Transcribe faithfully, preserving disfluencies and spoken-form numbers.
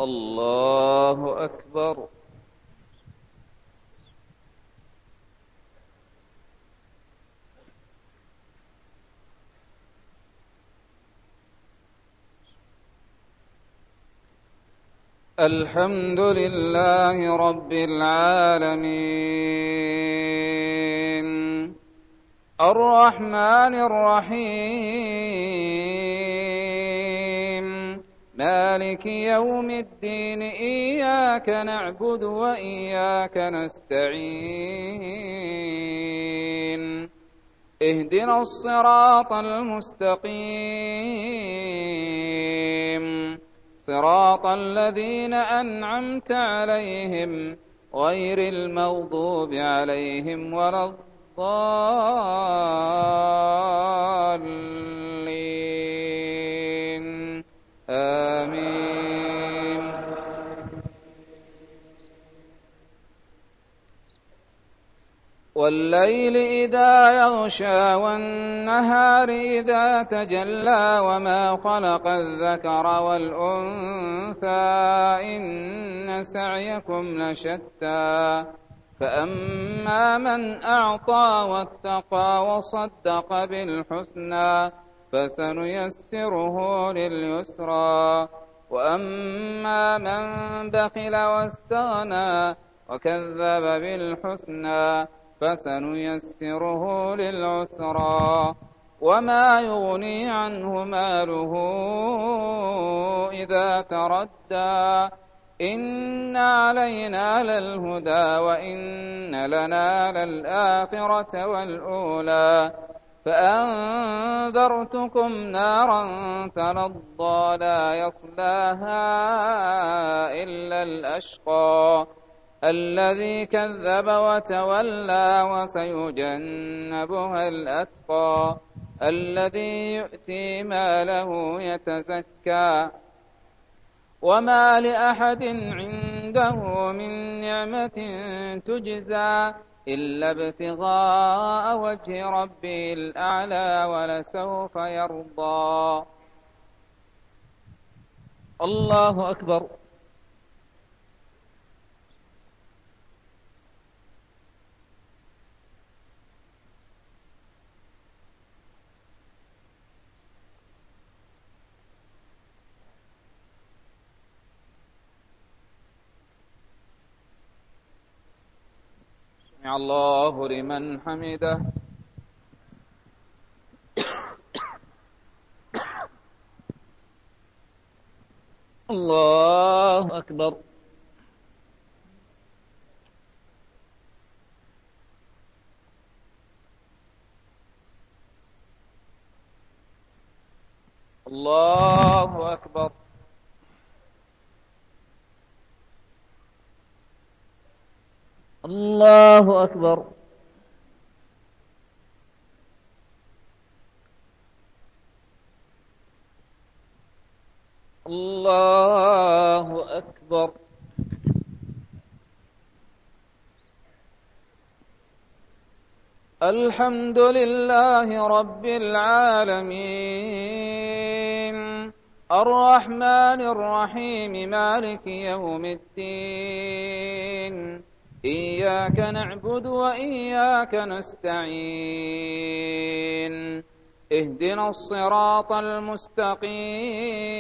الله أكبر. الحمد لله رب العالمين الرحمن الرحيم مالك يوم الدين إياك نعبد وإياك نستعين اهدنا الصراط المستقيم صراط الذين أنعمت عليهم غير المغضوب عليهم ولا الضالين آمين. والليل إذا يغشى والنهار إذا تجلى وما خلق الذكر والأنثى إن سعيكم لشتى فأما من أعطى واتقى وصدق بالحسنى فسنيسره لليسرى وأما من بخل واستغنى وكذب بالحسنى فسنيسره للعسرى وما يغني عنه ماله إذا تردى إن علينا للهدى وإن لنا للآخرة والأولى فأنذرتكم نارا تلظى لا يصلاها إلا الأشقى الذي كذب وتولى وسيجنبها الأتقى الذي يؤتي ماله يتزكى وما لأحد عنده من نعمة تجزى إلا ابتغاء وجه ربه الأعلى ولسوف يرضى. الله أكبر. سمع الله لمن حمده. الله أكبر. الله أكبر. الله أكبر. الله أكبر. الحمد لله رب العالمين الرحمن الرحيم مالك يوم الدين إياك نعبد وإياك نستعين اهدنا الصراط المستقيم